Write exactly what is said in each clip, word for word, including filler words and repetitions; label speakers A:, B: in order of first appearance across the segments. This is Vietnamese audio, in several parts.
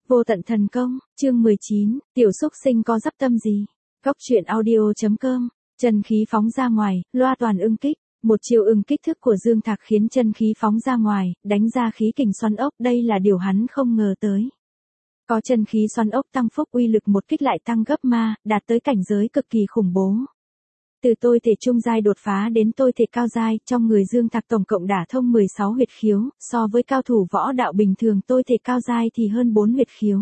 A: Vô tận thần công, chương mười chín, tiểu xúc sinh có dắp tâm gì? Góc truyện audio.com, chân khí phóng ra ngoài, loa toàn ưng kích. Một chiều ưng kích thức của Dương Thạc khiến chân khí phóng ra ngoài, đánh ra khí kình xoắn ốc, đây là điều hắn không ngờ tới. Có chân khí xoắn ốc tăng phúc uy lực một kích lại tăng gấp ma, đạt tới cảnh giới cực kỳ khủng bố. Từ tôi thể trung giai đột phá đến tôi thể cao giai, trong người Dương Thạc tổng cộng đả thông mười sáu huyệt khiếu, so với cao thủ võ đạo bình thường tôi thể cao giai thì hơn bốn huyệt khiếu.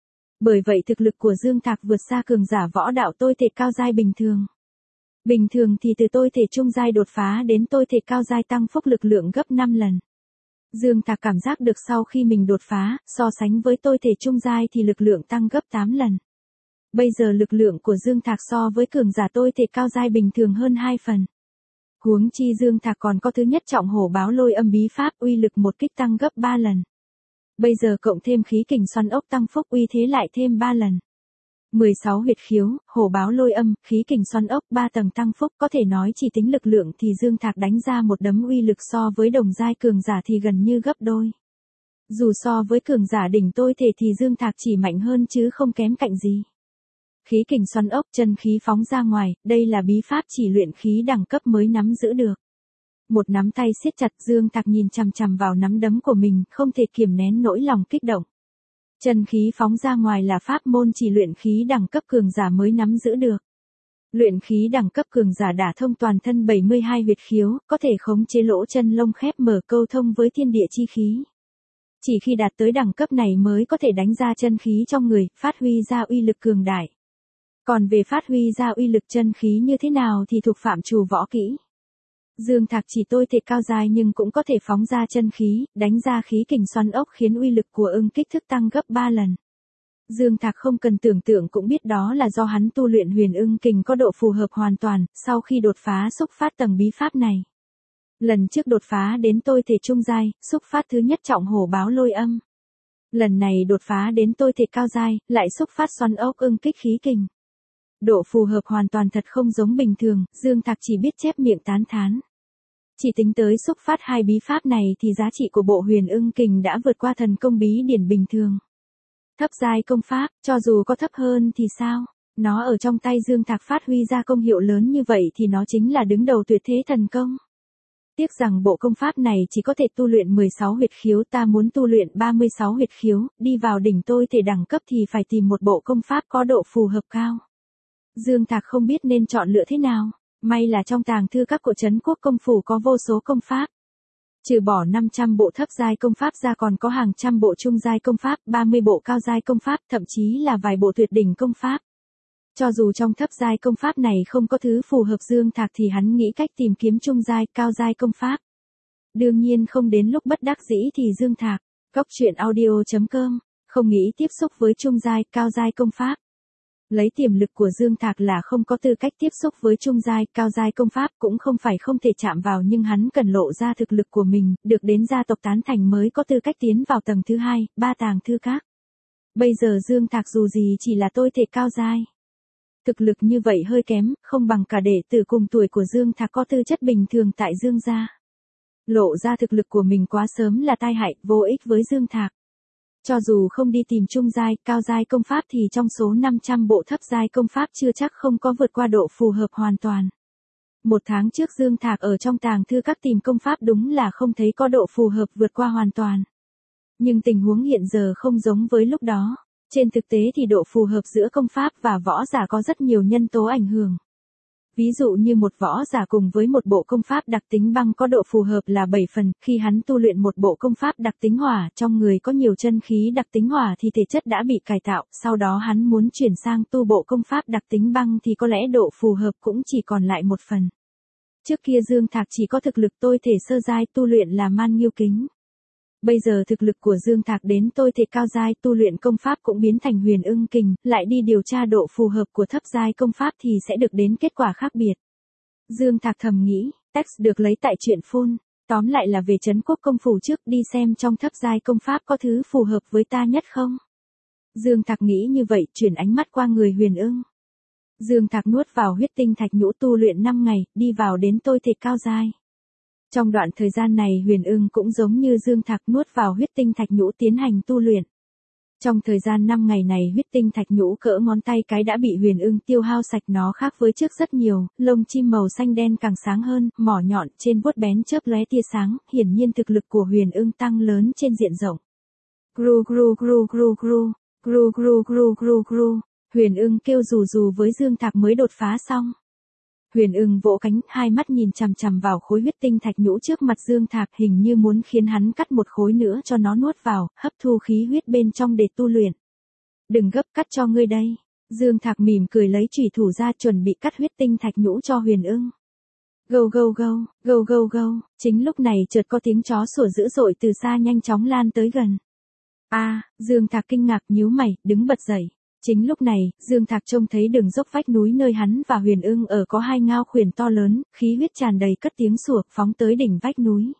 A: Bởi vậy thực lực của Dương Thạc vượt xa cường giả võ đạo tôi thể cao giai bình thường. Bình thường thì từ tôi thể trung giai đột phá đến tôi thể cao giai tăng phúc lực lượng gấp năm lần. Dương Thạc cảm giác được sau khi mình đột phá, so sánh với tôi thể trung giai thì lực lượng tăng gấp tám lần. Bây giờ lực lượng của Dương Thạc so với cường giả tôi thể cao giai bình thường hơn hai phần. Huống chi Dương Thạc còn có thứ nhất trọng hổ báo lôi âm bí pháp uy lực một kích tăng gấp ba lần. Bây giờ cộng thêm khí kình xoắn ốc tăng phúc uy thế lại thêm ba lần. mười sáu huyệt khiếu, hổ báo lôi âm, khí kình xoắn ốc, ba tầng tăng phúc, có thể nói chỉ tính lực lượng thì Dương Thạc đánh ra một đấm uy lực so với đồng giai cường giả thì gần như gấp đôi. Dù so với cường giả đỉnh tôi thể thì Dương Thạc chỉ mạnh hơn chứ không kém cạnh gì. Khí kình xoắn ốc, chân khí phóng ra ngoài, đây là bí pháp chỉ luyện khí đẳng cấp mới nắm giữ được. Một nắm tay siết chặt, Dương Thạc nhìn chằm chằm vào nắm đấm của mình, không thể kiềm nén nỗi lòng kích động. Chân khí phóng ra ngoài là pháp môn chỉ luyện khí đẳng cấp cường giả mới nắm giữ được. Luyện khí đẳng cấp cường giả đả thông toàn thân bảy mươi hai huyệt khiếu, có thể khống chế lỗ chân lông khép mở câu thông với thiên địa chi khí. Chỉ khi đạt tới đẳng cấp này mới có thể đánh ra chân khí trong người, phát huy ra uy lực cường đại. Còn về phát huy ra uy lực chân khí như thế nào thì thuộc phạm trù võ kỹ. Dương Thạc chỉ tôi thể cao giai nhưng cũng có thể phóng ra chân khí, đánh ra khí kình xoắn ốc khiến uy lực của ưng kích thức tăng gấp ba lần. Dương Thạc không cần tưởng tượng cũng biết đó là do hắn tu luyện huyền ưng kình có độ phù hợp hoàn toàn, sau khi đột phá xúc phát tầng bí pháp này. Lần trước đột phá đến tôi thể trung giai, xúc phát thứ nhất trọng hổ báo lôi âm. Lần này đột phá đến tôi thể cao giai, lại xúc phát xoắn ốc ưng kích khí kình. Độ phù hợp hoàn toàn thật không giống bình thường, Dương Thạc chỉ biết chép miệng tán thán. Chỉ tính tới xúc phát hai bí pháp này thì giá trị của bộ huyền ưng kình đã vượt qua thần công bí điển bình thường. Thấp giai công pháp, cho dù có thấp hơn thì sao? Nó ở trong tay Dương Thạc phát huy ra công hiệu lớn như vậy thì nó chính là đứng đầu tuyệt thế thần công. Tiếc rằng bộ công pháp này chỉ có thể tu luyện mười sáu huyệt khiếu, ta muốn tu luyện ba mươi sáu huyệt khiếu, đi vào đỉnh tôi thể đẳng cấp thì phải tìm một bộ công pháp có độ phù hợp cao. Dương Thạc không biết nên chọn lựa thế nào, may là trong tàng thư các của Trấn Quốc công phủ có vô số công pháp. Trừ bỏ năm trăm bộ thấp giai công pháp ra còn có hàng trăm bộ trung giai công pháp, ba mươi bộ cao giai công pháp, thậm chí là vài bộ tuyệt đỉnh công pháp. Cho dù trong thấp giai công pháp này không có thứ phù hợp Dương Thạc thì hắn nghĩ cách tìm kiếm trung giai, cao giai công pháp. Đương nhiên không đến lúc bất đắc dĩ thì Dương Thạc, góc truyện audio.com, không nghĩ tiếp xúc với trung giai, cao giai công pháp. Lấy tiềm lực của Dương Thạc là không có tư cách tiếp xúc với trung giai, cao giai công pháp, cũng không phải không thể chạm vào nhưng hắn cần lộ ra thực lực của mình, được đến gia tộc tán thành mới có tư cách tiến vào tầng thứ hai, ba tàng thư các. Bây giờ Dương Thạc dù gì chỉ là tôi thể cao giai. Thực lực như vậy hơi kém, không bằng cả đệ tử cùng tuổi của Dương Thạc có tư chất bình thường tại Dương gia. Lộ ra thực lực của mình quá sớm là tai hại, vô ích với Dương Thạc. Cho dù không đi tìm trung giai, cao giai công pháp thì trong số năm trăm bộ thấp giai công pháp chưa chắc không có vượt qua độ phù hợp hoàn toàn. Một tháng trước Dương Thạc ở trong tàng thư các tìm công pháp đúng là không thấy có độ phù hợp vượt qua hoàn toàn. Nhưng tình huống hiện giờ không giống với lúc đó. Trên thực tế thì độ phù hợp giữa công pháp và võ giả có rất nhiều nhân tố ảnh hưởng. Ví dụ như một võ giả cùng với một bộ công pháp đặc tính băng có độ phù hợp là bảy phần, khi hắn tu luyện một bộ công pháp đặc tính hỏa, trong người có nhiều chân khí đặc tính hỏa thì thể chất đã bị cải tạo, sau đó hắn muốn chuyển sang tu bộ công pháp đặc tính băng thì có lẽ độ phù hợp cũng chỉ còn lại một phần. Trước kia Dương Thạc chỉ có thực lực tôi thể sơ giai tu luyện là man nghiêu kính. Bây giờ thực lực của Dương Thạc đến tôi thể cao giai tu luyện công pháp cũng biến thành huyền ưng kình, lại đi điều tra độ phù hợp của thấp giai công pháp thì sẽ được đến kết quả khác biệt. Dương Thạc thầm nghĩ, text được lấy tại truyện phun, tóm lại là về Trấn Quốc công phủ trước, đi xem trong thấp giai công pháp có thứ phù hợp với ta nhất không. Dương Thạc nghĩ như vậy, chuyển ánh mắt qua người huyền ưng. Dương Thạc nuốt vào huyết tinh thạch nhũ tu luyện năm ngày, đi vào đến tôi thể cao giai. Trong đoạn thời gian này huyền ưng cũng giống như Dương Thạc nuốt vào huyết tinh thạch nhũ tiến hành tu luyện. Trong thời gian năm ngày này huyết tinh thạch nhũ cỡ ngón tay cái đã bị Huyền Ưng tiêu hao sạch, nó khác với trước rất nhiều, lông chim màu xanh đen càng sáng hơn, mỏ nhọn trên vuốt bén chớp lóe tia sáng, hiển nhiên thực lực của Huyền Ưng tăng lớn trên diện rộng. Gru gru gru gru gru, gru gru gru gru gru, Huyền Ưng kêu rù rù với Dương Thạc mới đột phá xong. Huyền Ưng vỗ cánh, hai mắt nhìn chằm chằm vào khối huyết tinh thạch nhũ trước mặt Dương Thạc, hình như muốn khiến hắn cắt một khối nữa cho nó nuốt vào, hấp thu khí huyết bên trong để tu luyện. Đừng gấp, cắt cho ngươi đây. Dương Thạc mỉm cười lấy chủy thủ ra chuẩn bị cắt huyết tinh thạch nhũ cho Huyền Ưng. Gâu gâu gâu, gâu gâu gâu, chính lúc này chợt có tiếng chó sủa dữ dội từ xa nhanh chóng lan tới gần. A, à, Dương Thạc kinh ngạc nhíu mày, đứng bật dậy. Chính lúc này, Dương Thạc trông thấy đường dốc vách núi nơi hắn và Huyền Ưng ở có hai ngao khuyển to lớn, khí huyết tràn đầy cất tiếng sủa phóng tới đỉnh vách núi.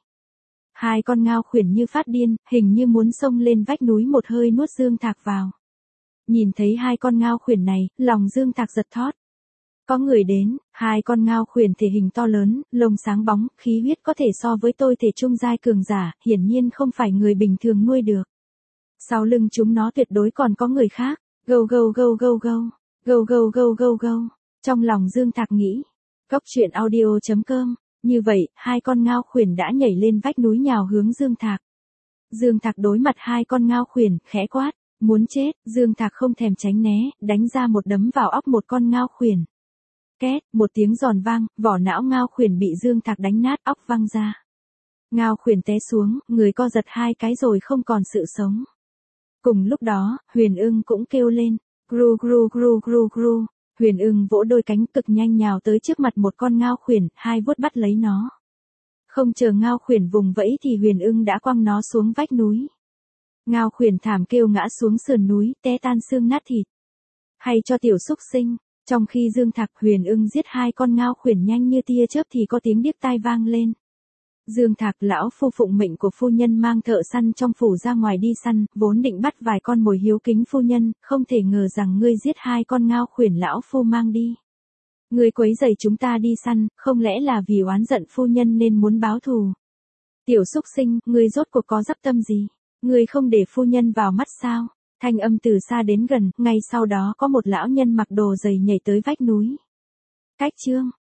A: Hai con ngao khuyển như phát điên, hình như muốn xông lên vách núi một hơi nuốt Dương Thạc vào. Nhìn thấy hai con ngao khuyển này, lòng Dương Thạc giật thót. Có người đến, hai con ngao khuyển thể hình to lớn, lông sáng bóng, khí huyết có thể so với tôi thể trung giai cường giả, hiển nhiên không phải người bình thường nuôi được. Sau lưng chúng nó tuyệt đối còn có người khác. Gâu gâu gâu gâu gâu, gâu gâu gâu gâu gâu, trong lòng Dương Thạc nghĩ. Cốc truyện audio chấm com, như vậy, hai con ngao khuyển đã nhảy lên vách núi nhào hướng Dương Thạc. Dương Thạc đối mặt hai con ngao khuyển, khẽ quát, muốn chết, Dương Thạc không thèm tránh né, đánh ra một đấm vào óc một con ngao khuyển. Két, một tiếng giòn vang, vỏ não ngao khuyển bị Dương Thạc đánh nát, óc văng ra. Ngao khuyển té xuống, người co giật hai cái rồi không còn sự sống. Cùng lúc đó, Huyền Ưng cũng kêu lên, gru gru gru gru gru, Huyền Ưng vỗ đôi cánh cực nhanh nhào tới trước mặt một con ngao khuyển, hai vuốt bắt lấy nó. Không chờ ngao khuyển vùng vẫy thì Huyền Ưng đã quăng nó xuống vách núi. Ngao khuyển thảm kêu ngã xuống sườn núi, té tan xương nát thịt. Hay cho tiểu xúc sinh, trong khi Dương Thạc Huyền Ưng giết hai con ngao khuyển nhanh như tia chớp thì có tiếng điếc tai vang lên. Dương Thạc, lão phu phụng mệnh của phu nhân mang thợ săn trong phủ ra ngoài đi săn, vốn định bắt vài con mồi hiếu kính phu nhân, không thể ngờ rằng ngươi giết hai con ngao khuyển lão phu mang đi. Ngươi quấy rầy chúng ta đi săn, không lẽ là vì oán giận phu nhân nên muốn báo thù? Tiểu xúc sinh, ngươi rốt cuộc có dắp tâm gì? Ngươi không để phu nhân vào mắt sao? Thanh âm từ xa đến gần, ngay sau đó có một lão nhân mặc đồ dày nhảy tới vách núi. Cách chương